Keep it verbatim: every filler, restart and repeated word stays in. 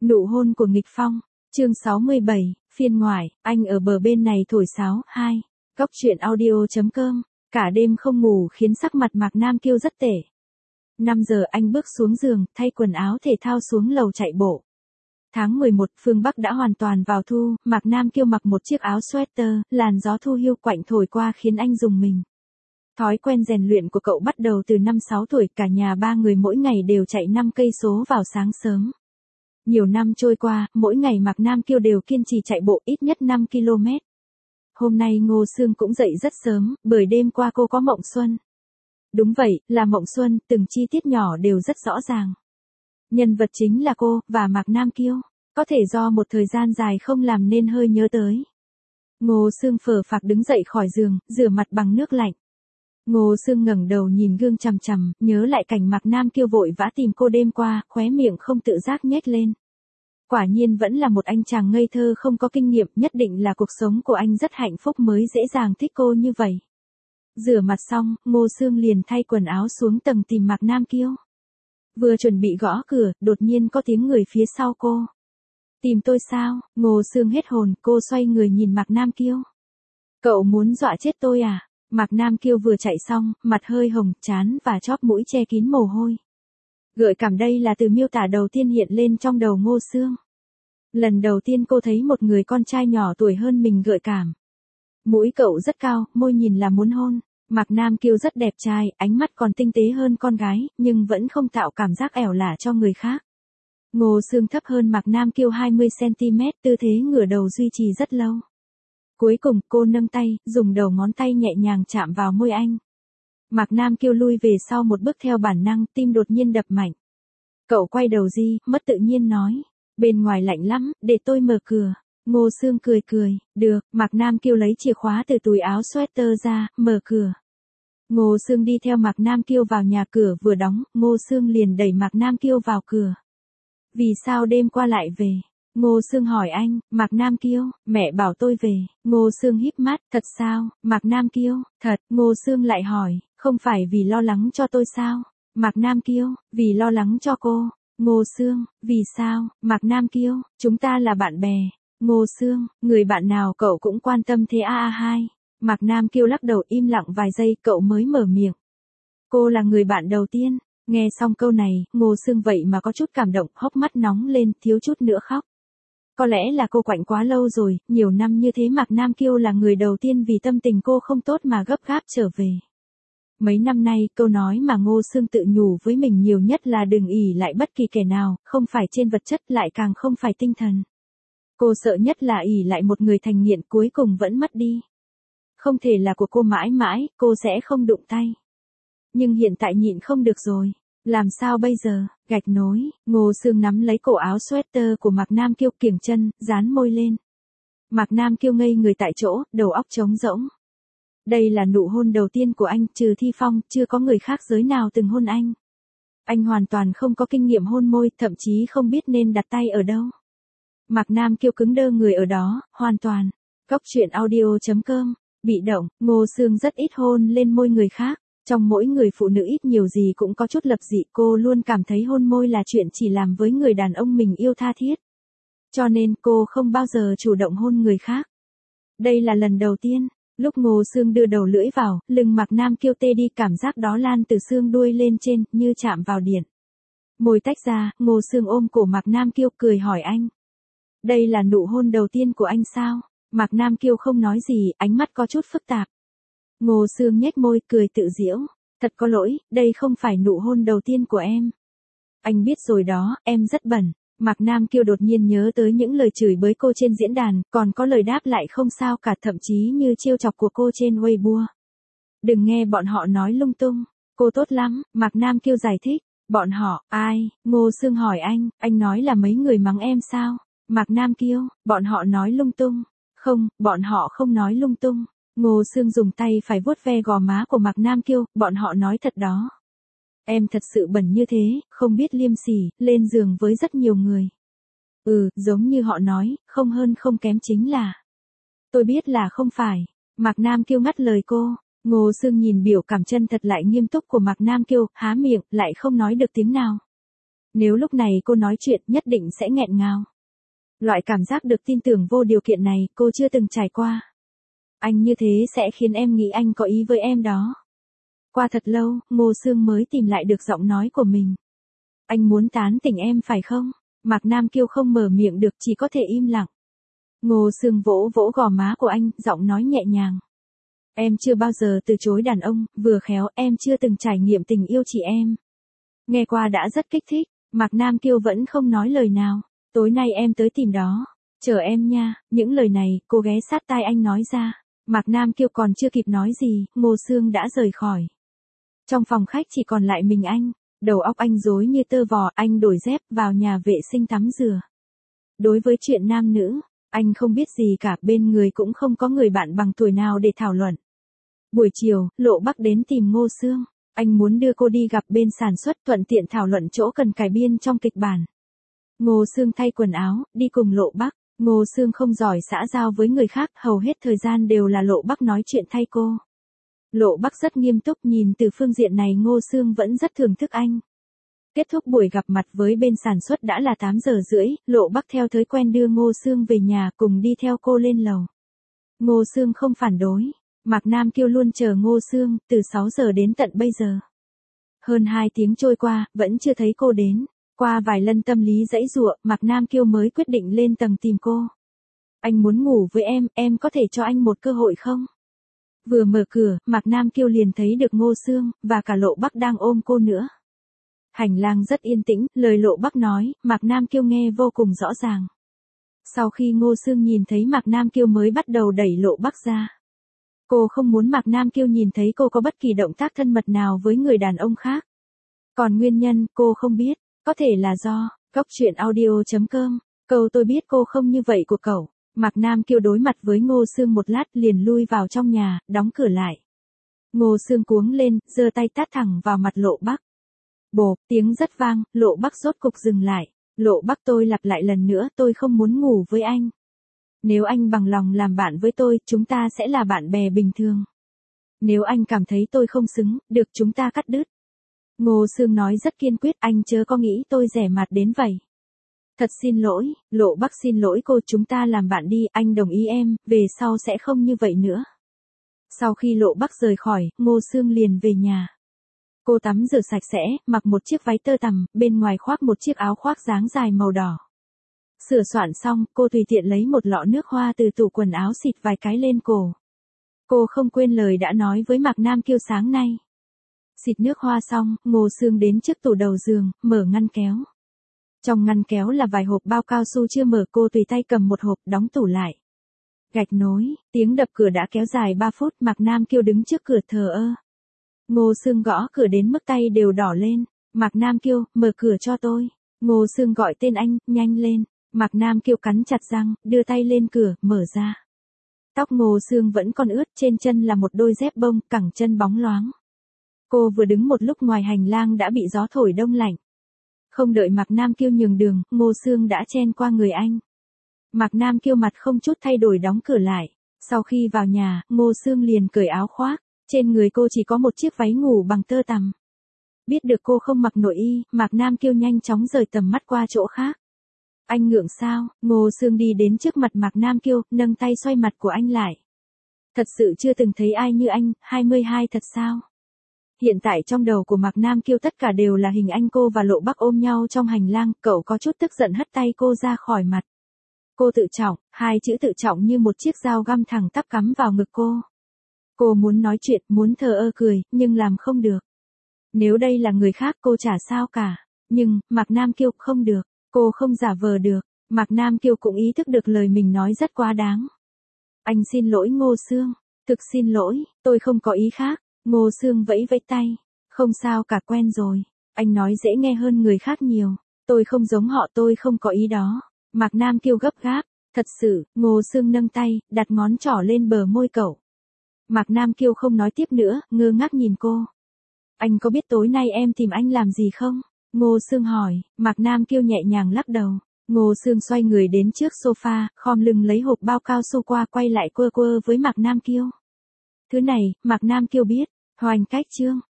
Nụ hôn của nghịch phong, chương sáu mươi bảy, phiên ngoại, anh ở bờ bên này thổi sáo, hai. Góc truyện audio.com, cả đêm không ngủ khiến sắc mặt Mạc Nam Kiêu rất tệ. năm giờ anh bước xuống giường, thay quần áo thể thao xuống lầu chạy bộ. Tháng mười một, phương Bắc đã hoàn toàn vào thu, Mạc Nam Kiêu mặc một chiếc áo sweater, làn gió thu hiu quạnh thổi qua khiến anh rùng mình. Thói quen rèn luyện của cậu bắt đầu từ năm sáu tuổi, cả nhà ba người mỗi ngày đều chạy năm cây số vào sáng sớm. Nhiều năm trôi qua, mỗi ngày Mạc Nam Kiêu đều kiên trì chạy bộ ít nhất năm ki lô mét. Hôm nay Ngô Sương cũng dậy rất sớm, bởi đêm qua cô có mộng xuân. Đúng vậy, là mộng xuân, từng chi tiết nhỏ đều rất rõ ràng. Nhân vật chính là cô, và Mạc Nam Kiêu, có thể do một thời gian dài không làm nên hơi nhớ tới. Ngô Sương phờ phạc đứng dậy khỏi giường, rửa mặt bằng nước lạnh. Ngô Sương ngẩng đầu nhìn gương chằm chằm, nhớ lại cảnh Mạc Nam Kiêu vội vã tìm cô đêm qua, khóe miệng không tự giác nhếch lên. Quả nhiên vẫn là một anh chàng ngây thơ không có kinh nghiệm, nhất định là cuộc sống của anh rất hạnh phúc mới dễ dàng thích cô như vậy. Rửa mặt xong, Ngô Sương liền thay quần áo xuống tầng tìm Mạc Nam Kiêu. Vừa chuẩn bị gõ cửa, đột nhiên có tiếng người phía sau cô. Tìm tôi sao? Ngô Sương hết hồn, cô xoay người nhìn Mạc Nam Kiêu. Cậu muốn dọa chết tôi à? Mạc Nam Kiêu vừa chạy xong, mặt hơi hồng, trán và chóp mũi che kín mồ hôi. Gợi cảm đây là từ miêu tả đầu tiên hiện lên trong đầu Ngô Sương. Lần đầu tiên cô thấy một người con trai nhỏ tuổi hơn mình gợi cảm. Mũi cậu rất cao, môi nhìn là muốn hôn. Mạc Nam Kiêu rất đẹp trai, ánh mắt còn tinh tế hơn con gái, nhưng vẫn không tạo cảm giác ẻo lả cho người khác. Ngô Sương thấp hơn Mạc Nam Kiêu hai mươi xăng ti mét, tư thế ngửa đầu duy trì rất lâu. Cuối cùng, cô nâng tay, dùng đầu ngón tay nhẹ nhàng chạm vào môi anh. Mạc Nam Kiêu lui về sau một bước theo bản năng, tim đột nhiên đập mạnh. Cậu quay đầu di, mất tự nhiên nói. Bên ngoài lạnh lắm, để tôi mở cửa. Ngô Sương cười cười, được, Mạc Nam Kiêu lấy chìa khóa từ túi áo sweater ra, mở cửa. Ngô Sương đi theo Mạc Nam Kiêu vào nhà, cửa vừa đóng, Ngô Sương liền đẩy Mạc Nam Kiêu vào cửa. Vì sao đêm qua lại về? Ngô Sương hỏi anh. Mạc Nam Kiêu, mẹ bảo tôi về. Ngô Sương híp mắt, thật sao? Mạc Nam Kiêu, thật. Ngô Sương lại hỏi, không phải vì lo lắng cho tôi sao? Mạc Nam Kiêu, vì lo lắng cho cô. Ngô Sương, vì sao? Mạc Nam Kiêu, chúng ta là bạn bè. Ngô Sương, người bạn nào cậu cũng quan tâm thế a a hai. Mạc Nam Kiêu lắc đầu im lặng vài giây, cậu mới mở miệng. Cô là người bạn đầu tiên. Nghe xong câu này, Ngô Sương vậy mà có chút cảm động, hốc mắt nóng lên, thiếu chút nữa khóc. Có lẽ là cô quạnh quá lâu rồi, nhiều năm như thế Mạc Nam Kiêu là người đầu tiên vì tâm tình cô không tốt mà gấp gáp trở về. Mấy năm nay, câu nói mà Ngô Sương tự nhủ với mình nhiều nhất là đừng ỷ lại bất kỳ kẻ nào, không phải trên vật chất lại càng không phải tinh thần. Cô sợ nhất là ỷ lại một người thành nghiện cuối cùng vẫn mất đi. Không thể là của cô mãi mãi, cô sẽ không đụng tay. Nhưng hiện tại nhịn không được rồi. Làm sao bây giờ? Gạch nối. Ngô Sương nắm lấy cổ áo sweater của Mạc Nam Kiêu, kiềng chân, dán môi lên. Mạc Nam Kiêu ngây người tại chỗ, đầu óc trống rỗng. Đây là nụ hôn đầu tiên của anh, trừ Thi Phong, chưa có người khác giới nào từng hôn anh. Anh hoàn toàn không có kinh nghiệm hôn môi, thậm chí không biết nên đặt tay ở đâu. Mạc Nam Kiêu cứng đơ người ở đó, hoàn toàn. Góc truyện audio.com, bị động. Ngô Sương rất ít hôn lên môi người khác. Trong mỗi người phụ nữ ít nhiều gì cũng có chút lập dị, cô luôn cảm thấy hôn môi là chuyện chỉ làm với người đàn ông mình yêu tha thiết. Cho nên cô không bao giờ chủ động hôn người khác. Đây là lần đầu tiên, lúc Ngô Sương đưa đầu lưỡi vào, lưng Mạc Nam Kiêu tê đi, cảm giác đó lan từ xương đuôi lên trên, như chạm vào điện. Môi tách ra, Ngô Sương ôm cổ Mạc Nam Kiêu cười hỏi anh. Đây là nụ hôn đầu tiên của anh sao? Mạc Nam Kiêu không nói gì, ánh mắt có chút phức tạp. Ngô Sương nhếch môi, cười tự giễu. Thật có lỗi, đây không phải nụ hôn đầu tiên của em. Anh biết rồi đó, em rất bẩn. Mạc Nam Kiêu đột nhiên nhớ tới những lời chửi bới cô trên diễn đàn, còn có lời đáp lại không sao cả, thậm chí như trêu chọc của cô trên Weibo. Đừng nghe bọn họ nói lung tung. Cô tốt lắm, Mạc Nam Kiêu giải thích. Bọn họ, ai? Ngô Sương hỏi anh, anh nói là mấy người mắng em sao? Mạc Nam Kiêu, bọn họ nói lung tung. Không, bọn họ không nói lung tung. Ngô Sương dùng tay phải vuốt ve gò má của Mạc Nam Kiêu, bọn họ nói thật đó. Em thật sự bẩn như thế, không biết liêm sỉ, lên giường với rất nhiều người. Ừ, giống như họ nói, không hơn không kém chính là. Tôi biết là không phải. Mạc Nam Kiêu ngắt lời cô. Ngô Sương nhìn biểu cảm chân thật lại nghiêm túc của Mạc Nam Kiêu, há miệng, lại không nói được tiếng nào. Nếu lúc này cô nói chuyện nhất định sẽ nghẹn ngào. Loại cảm giác được tin tưởng vô điều kiện này cô chưa từng trải qua. Anh như thế sẽ khiến em nghĩ anh có ý với em đó. Qua thật lâu, Ngô Sương mới tìm lại được giọng nói của mình. Anh muốn tán tỉnh em phải không? Mạc Nam Kiêu không mở miệng được, chỉ có thể im lặng. Ngô Sương vỗ vỗ gò má của anh, giọng nói nhẹ nhàng. Em chưa bao giờ từ chối đàn ông, vừa khéo em chưa từng trải nghiệm tình yêu chị em. Nghe qua đã rất kích thích, Mạc Nam Kiêu vẫn không nói lời nào. Tối nay em tới tìm đó. Chờ em nha, những lời này, cô ghé sát tai anh nói ra. Mạc Nam Kiêu còn chưa kịp nói gì, Ngô Sương đã rời khỏi. Trong phòng khách chỉ còn lại mình anh, đầu óc anh rối như tơ vò, anh đổi dép vào nhà vệ sinh tắm rửa. Đối với chuyện nam nữ, anh không biết gì cả, bên người cũng không có người bạn bằng tuổi nào để thảo luận. Buổi chiều, Lộ Bắc đến tìm Ngô Sương, anh muốn đưa cô đi gặp bên sản xuất thuận tiện thảo luận chỗ cần cải biên trong kịch bản. Ngô Sương thay quần áo, đi cùng Lộ Bắc. Ngô Sương không giỏi xã giao với người khác, hầu hết thời gian đều là Lộ Bắc nói chuyện thay cô. Lộ Bắc rất nghiêm túc, nhìn từ phương diện này Ngô Sương vẫn rất thưởng thức anh. Kết thúc buổi gặp mặt với bên sản xuất đã là tám giờ rưỡi, Lộ Bắc theo thói quen đưa Ngô Sương về nhà cùng đi theo cô lên lầu. Ngô Sương không phản đối, Mạc Nam Kiêu luôn chờ Ngô Sương, từ sáu giờ đến tận bây giờ. Hơn hai tiếng trôi qua, vẫn chưa thấy cô đến. Qua vài lần tâm lý dãy dụa, Mạc Nam Kiêu mới quyết định lên tầng tìm cô. Anh muốn ngủ với em, em có thể cho anh một cơ hội không? Vừa mở cửa, Mạc Nam Kiêu liền thấy được Ngô Sương, và cả Lộ Bắc đang ôm cô nữa. Hành lang rất yên tĩnh, lời Lộ Bắc nói, Mạc Nam Kiêu nghe vô cùng rõ ràng. Sau khi Ngô Sương nhìn thấy Mạc Nam Kiêu mới bắt đầu đẩy Lộ Bắc ra. Cô không muốn Mạc Nam Kiêu nhìn thấy cô có bất kỳ động tác thân mật nào với người đàn ông khác. Còn nguyên nhân, cô không biết. Có thể là do, góc truyện audio chấm com, câu tôi biết cô không như vậy của cậu. Mạc Nam Kiêu đối mặt với Ngô Sương một lát liền lui vào trong nhà, đóng cửa lại. Ngô Sương cuống lên, giơ tay tát thẳng vào mặt Lộ Bắc. Bộp, tiếng rất vang, Lộ Bắc rốt cục dừng lại. Lộ Bắc, tôi lặp lại lần nữa, tôi không muốn ngủ với anh. Nếu anh bằng lòng làm bạn với tôi, chúng ta sẽ là bạn bè bình thường. Nếu anh cảm thấy tôi không xứng, được, chúng ta cắt đứt. Ngô Sương nói rất kiên quyết, anh chớ có nghĩ tôi rẻ mạt đến vậy. Thật xin lỗi, Lộ Bắc xin lỗi cô, chúng ta làm bạn đi, anh đồng ý em, về sau sẽ không như vậy nữa. Sau khi Lộ Bắc rời khỏi, Ngô Sương liền về nhà. Cô tắm rửa sạch sẽ, mặc một chiếc váy tơ tằm, bên ngoài khoác một chiếc áo khoác dáng dài màu đỏ. Sửa soạn xong, cô tùy tiện lấy một lọ nước hoa từ tủ quần áo xịt vài cái lên cổ. Cô không quên lời đã nói với Mạc Nam Kiêu sáng nay. Xịt nước hoa xong, Ngô Sương đến trước tủ đầu giường, mở ngăn kéo. Trong ngăn kéo là vài hộp bao cao su chưa mở, cô tùy tay cầm một hộp, đóng tủ lại. Gạch nối, tiếng đập cửa đã kéo dài ba phút, Mạc Nam Kiêu đứng trước cửa thờ ơ. Ngô Sương gõ cửa đến mức tay đều đỏ lên. Mạc Nam Kiêu, mở cửa cho tôi. Ngô Sương gọi tên anh, nhanh lên. Mạc Nam Kiêu cắn chặt răng, đưa tay lên cửa, mở ra. Tóc Ngô Sương vẫn còn ướt, trên chân là một đôi dép bông, cẳng chân bóng loáng. Cô vừa đứng một lúc ngoài hành lang đã bị gió thổi đông lạnh. Không đợi Mạc Nam Kiêu nhường đường, Ngô Sương đã chen qua người anh. Mạc Nam Kiêu mặt không chút thay đổi đóng cửa lại. Sau khi vào nhà, Ngô Sương liền cởi áo khoác. Trên người cô chỉ có một chiếc váy ngủ bằng tơ tằm. Biết được cô không mặc nội y, Mạc Nam Kiêu nhanh chóng rời tầm mắt qua chỗ khác. Anh ngượng sao? Ngô Sương đi đến trước mặt Mạc Nam Kiêu, nâng tay xoay mặt của anh lại. Thật sự chưa từng thấy ai như anh, hai mươi hai thật sao? Hiện tại trong đầu của Mạc Nam Kiêu tất cả đều là hình anh cô và Lộ Bắc ôm nhau trong hành lang, cậu có chút tức giận hất tay cô ra khỏi mặt. Cô tự trọng, hai chữ tự trọng như một chiếc dao găm thẳng tắp cắm vào ngực cô. Cô muốn nói chuyện, muốn thờ ơ cười, nhưng làm không được. Nếu đây là người khác cô chả sao cả. Nhưng, Mạc Nam Kiêu không được, cô không giả vờ được. Mạc Nam Kiêu cũng ý thức được lời mình nói rất quá đáng. Anh xin lỗi Ngô Sương, thực xin lỗi, tôi không có ý khác. Ngô Sương vẫy vẫy tay. Không sao cả, quen rồi. Anh nói dễ nghe hơn người khác nhiều. Tôi không giống họ, tôi không có ý đó. Mạc Nam Kiêu gấp gáp. Thật sự, Ngô Sương nâng tay, đặt ngón trỏ lên bờ môi cậu. Mạc Nam Kiêu không nói tiếp nữa, ngơ ngác nhìn cô. Anh có biết tối nay em tìm anh làm gì không? Ngô Sương hỏi. Mạc Nam Kiêu nhẹ nhàng lắc đầu. Ngô Sương xoay người đến trước sofa, khom lưng lấy hộp bao cao su qua, quay lại quơ quơ với Mạc Nam Kiêu. Thứ này, Mạc Nam Kiêu biết. Hoành cách chương.